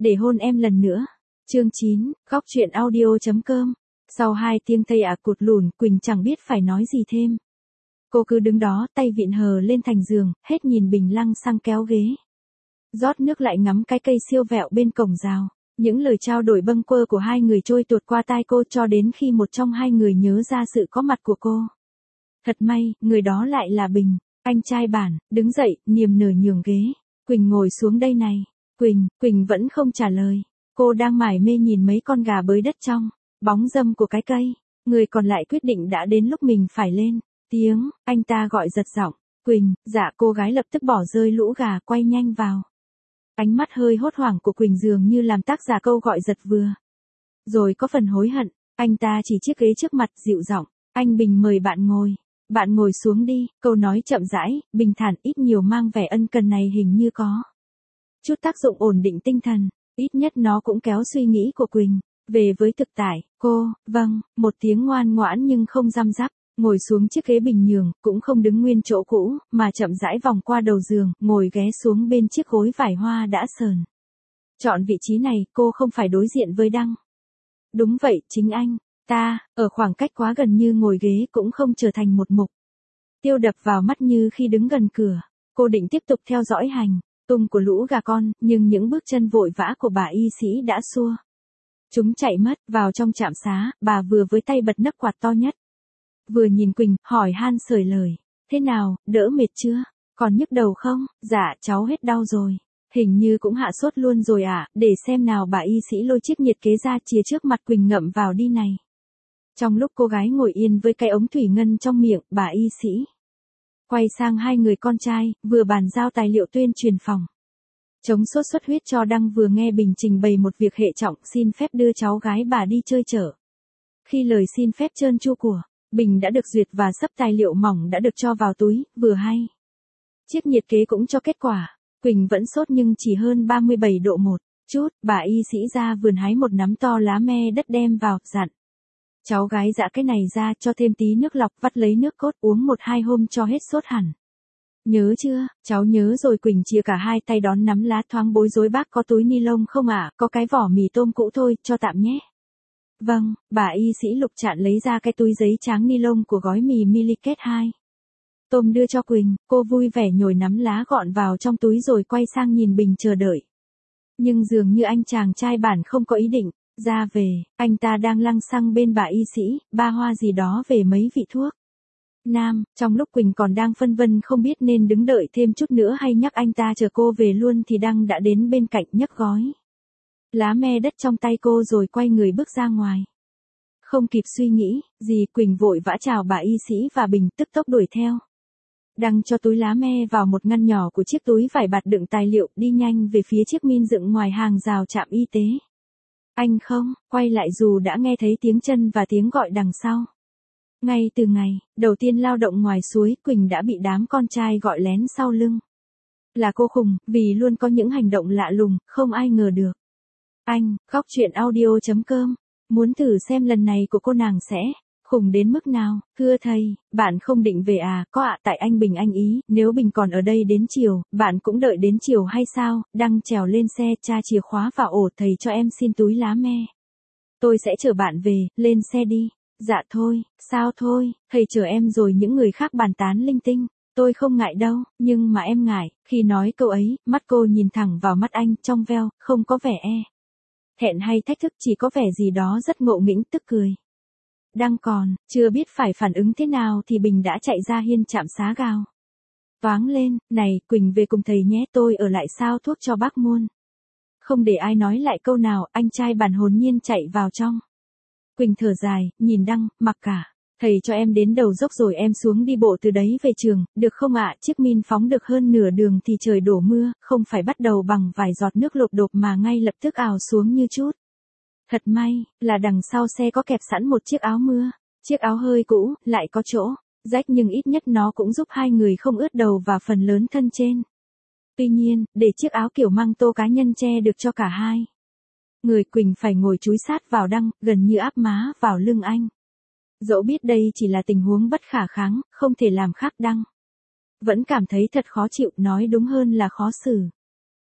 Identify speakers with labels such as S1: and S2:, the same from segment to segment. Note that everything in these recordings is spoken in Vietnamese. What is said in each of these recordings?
S1: để hôn em lần nữa. Chương 9, góc truyện audio.com. Sau 2 tiếng tây cụt lùn, Quỳnh chẳng biết phải nói gì thêm. Cô cứ đứng đó, tay vịn hờ lên thành giường, hết nhìn bình lăng xăng kéo ghế. Rót nước lại ngắm cái cây siêu vẹo bên cổng rào. Những lời trao đổi bâng quơ của hai người trôi tuột qua tai cô cho đến khi một trong hai người nhớ ra sự có mặt của cô. Thật may, người đó lại là Bình, anh trai bản, đứng dậy, niềm nở nhường ghế. Quỳnh ngồi xuống đây này. Quỳnh vẫn không trả lời. Cô đang mải mê nhìn mấy con gà bới đất trong bóng râm của cái cây. Người còn lại quyết định đã đến lúc mình phải lên tiếng, anh ta gọi giật giọng. Quỳnh, dạ. Cô gái lập tức bỏ rơi lũ gà, quay nhanh vào. Ánh mắt hơi hốt hoảng của Quỳnh dường như làm tác giả câu gọi giật vừa rồi có phần hối hận. Anh ta chỉ chiếc ghế trước mặt, dịu giọng. Anh Bình mời bạn ngồi. Bạn ngồi xuống đi. Câu nói chậm rãi, bình thản, ít nhiều mang vẻ ân cần này hình như có chút tác dụng ổn định tinh thần. Ít nhất nó cũng kéo suy nghĩ của Quỳnh về với thực tại. Cô, vâng, một tiếng ngoan ngoãn nhưng không răm rắp. Ngồi xuống chiếc ghế bình nhường, cũng không đứng nguyên chỗ cũ, mà chậm rãi vòng qua đầu giường, ngồi ghé xuống bên chiếc gối vải hoa đã sờn. Chọn vị trí này, cô không phải đối diện với Đăng. Đúng vậy, chính anh ta, ở khoảng cách quá gần như ngồi ghế cũng không trở thành một mục tiêu đập vào mắt như khi đứng gần cửa. Cô định tiếp tục theo dõi hành tung của lũ gà con, nhưng những bước chân vội vã của bà y sĩ đã xua chúng chạy mất. Vào trong trạm xá, bà vừa với tay bật nấc quạt to nhất, vừa nhìn Quỳnh, hỏi han sởi lời. Thế nào, đỡ mệt chưa? Còn nhức đầu không? Dạ, cháu hết đau rồi. Hình như cũng hạ sốt luôn rồi ạ. Để xem nào. Bà y sĩ lôi chiếc nhiệt kế ra, chìa trước mặt Quỳnh, ngậm vào đi này. Trong lúc cô gái ngồi yên với cái ống thủy ngân trong miệng, bà y sĩ quay sang hai người con trai, vừa bàn giao tài liệu tuyên truyền phòng chống sốt xuất huyết cho Đăng, vừa nghe Bình trình bày một việc hệ trọng, xin phép đưa cháu gái bà đi chơi chợ. Khi lời xin phép trơn tru của Bình đã được duyệt và sấp tài liệu mỏng đã được cho vào túi, vừa hay chiếc nhiệt kế cũng cho kết quả. Quỳnh vẫn sốt nhưng chỉ hơn 37 độ một chút. Bà y sĩ ra vườn hái một nắm to lá me đất đem vào, dặn. Cháu gái giã cái này ra, cho thêm tí nước lọc, vắt lấy nước cốt, uống 1-2 hôm cho hết sốt hẳn. Nhớ chưa? Cháu nhớ rồi. Quỳnh chia cả hai tay đón nắm lá, thoáng bối rối. Bác có túi ni lông không ạ? Có cái vỏ mì tôm cũ thôi, cho tạm nhé. Vâng. Bà y sĩ Lục Trạn lấy ra cái túi giấy trắng ni lông của gói mì Miliket 2 tôm đưa cho Quỳnh. Cô vui vẻ nhồi nắm lá gọn vào trong túi rồi quay sang nhìn Bình chờ đợi. Nhưng dường như anh chàng trai bản không có ý định ra về. Anh ta đang lăng xăng bên bà y sĩ, ba hoa gì đó về mấy vị thuốc nam. Trong lúc Quỳnh còn đang phân vân không biết nên đứng đợi thêm chút nữa hay nhắc anh ta chờ cô về luôn, thì Đăng đã đến bên cạnh, nhấc gói lá me đất trong tay cô rồi quay người bước ra ngoài. Không kịp suy nghĩ gì, Quỳnh vội vã chào bà y sĩ và Bình, tức tốc đuổi theo. Đăng cho túi lá me vào một ngăn nhỏ của chiếc túi vải bạt đựng tài liệu, đi nhanh về phía chiếc min dựng ngoài hàng rào trạm y tế. Anh không quay lại dù đã nghe thấy tiếng chân và tiếng gọi đằng sau. Ngay từ ngày đầu tiên lao động ngoài suối, Quỳnh đã bị đám con trai gọi lén sau lưng là cô khùng, vì luôn có những hành động lạ lùng, không ai ngờ được. Anh, góc truyện audio.com, muốn thử xem lần này của cô nàng sẽ khùng đến mức nào. Thưa thầy, bạn không định về à? Có ạ. Tại anh Bình anh ý, nếu Bình còn ở đây đến chiều, bạn cũng đợi đến chiều hay sao? Đăng trèo lên xe, tra chìa khóa vào ổ. Thầy cho em xin túi lá me. Tôi sẽ chở bạn về, lên xe đi. Dạ thôi. Sao thôi? Thầy chở em rồi những người khác bàn tán linh tinh. Tôi không ngại đâu, nhưng mà em ngại. Khi nói câu ấy, mắt cô nhìn thẳng vào mắt anh, trong veo, không có vẻ thẹn hay thách thức, chỉ có vẻ gì đó rất ngộ nghĩnh, tức cười. Đang còn chưa biết phải phản ứng thế nào thì Bình đã chạy ra hiên trạm xá gào toáng lên. Này, Quỳnh về cùng thầy nhé, tôi ở lại sao thuốc cho bác muôn. Không để ai nói lại câu nào, anh trai bản hồn nhiên chạy vào trong. Quỳnh thở dài, nhìn Đăng, mặc cả. Thầy cho em đến đầu dốc rồi em xuống đi bộ từ đấy về trường, được không ạ? Chiếc min phóng được hơn nửa đường thì trời đổ mưa, không phải bắt đầu bằng vài giọt nước lộp đột mà ngay lập tức ào xuống như chút. Thật may là đằng sau xe có kẹp sẵn một chiếc áo mưa. Chiếc áo hơi cũ, lại có chỗ rách, nhưng ít nhất nó cũng giúp hai người không ướt đầu và phần lớn thân trên. Tuy nhiên, để chiếc áo kiểu măng tô cá nhân che được cho cả hai người, Quỳnh phải ngồi chúi sát vào Đăng, gần như áp má vào lưng anh. Dẫu biết đây chỉ là tình huống bất khả kháng, không thể làm khác, Đăng vẫn cảm thấy thật khó chịu, nói đúng hơn là khó xử.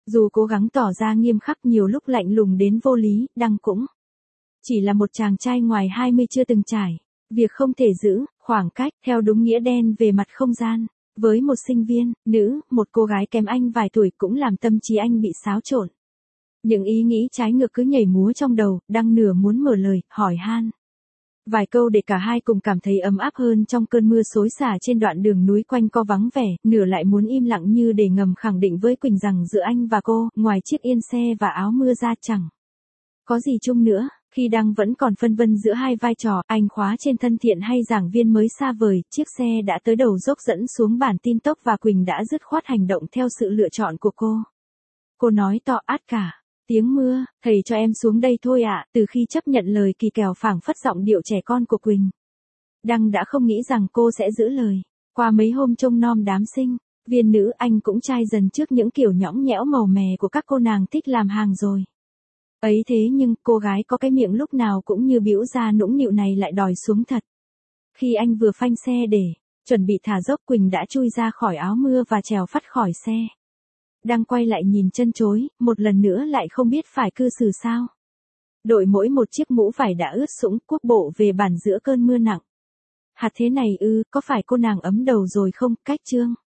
S1: Dù cố gắng tỏ ra nghiêm khắc nhiều lúc lạnh lùng đến vô lý, Đăng cũng chỉ là một chàng trai ngoài 20 chưa từng trải. Việc không thể giữ khoảng cách theo đúng nghĩa đen về mặt không gian. Với một sinh viên, nữ, một cô gái kém anh vài tuổi cũng làm tâm trí anh bị xáo trộn. Những ý nghĩ trái ngược cứ nhảy múa trong đầu, Đăng nửa muốn mở lời, hỏi han vài câu để cả hai cùng cảm thấy ấm áp hơn trong cơn mưa xối xả trên đoạn đường núi quanh co vắng vẻ, nửa lại muốn im lặng như để ngầm khẳng định với Quỳnh rằng giữa anh và cô, ngoài chiếc yên xe và áo mưa ra chẳng có gì chung nữa. Khi Đăng vẫn còn phân vân giữa hai vai trò, anh khóa trên thân thiện hay giảng viên mới xa vời, chiếc xe đã tới đầu dốc dẫn xuống bản tin tốc và Quỳnh đã dứt khoát hành động theo sự lựa chọn của cô. Cô nói to át cả. Tiếng mưa, thầy cho em xuống đây thôi ạ. Từ khi chấp nhận lời kỳ kèo phảng phất giọng điệu trẻ con của Quỳnh, Đăng đã không nghĩ rằng cô sẽ giữ lời. Qua mấy hôm trông nom đám sinh viên nữ, anh cũng chai dần trước những kiểu nhõng nhẽo màu mè của các cô nàng thích làm hàng rồi. Ấy thế nhưng, cô gái có cái miệng lúc nào cũng như bĩu ra nũng nịu này lại đòi xuống thật. Khi anh vừa phanh xe để chuẩn bị thả dốc, Quỳnh đã chui ra khỏi áo mưa và trèo phắt khỏi xe. Đang quay lại nhìn chân chối, một lần nữa lại không biết phải cư xử sao. Đội mỗi một chiếc mũ vải đã ướt sũng, quốc bộ về bản giữa cơn mưa nặng. Hạt thế này ư, có phải cô nàng ấm đầu rồi không? Cách chương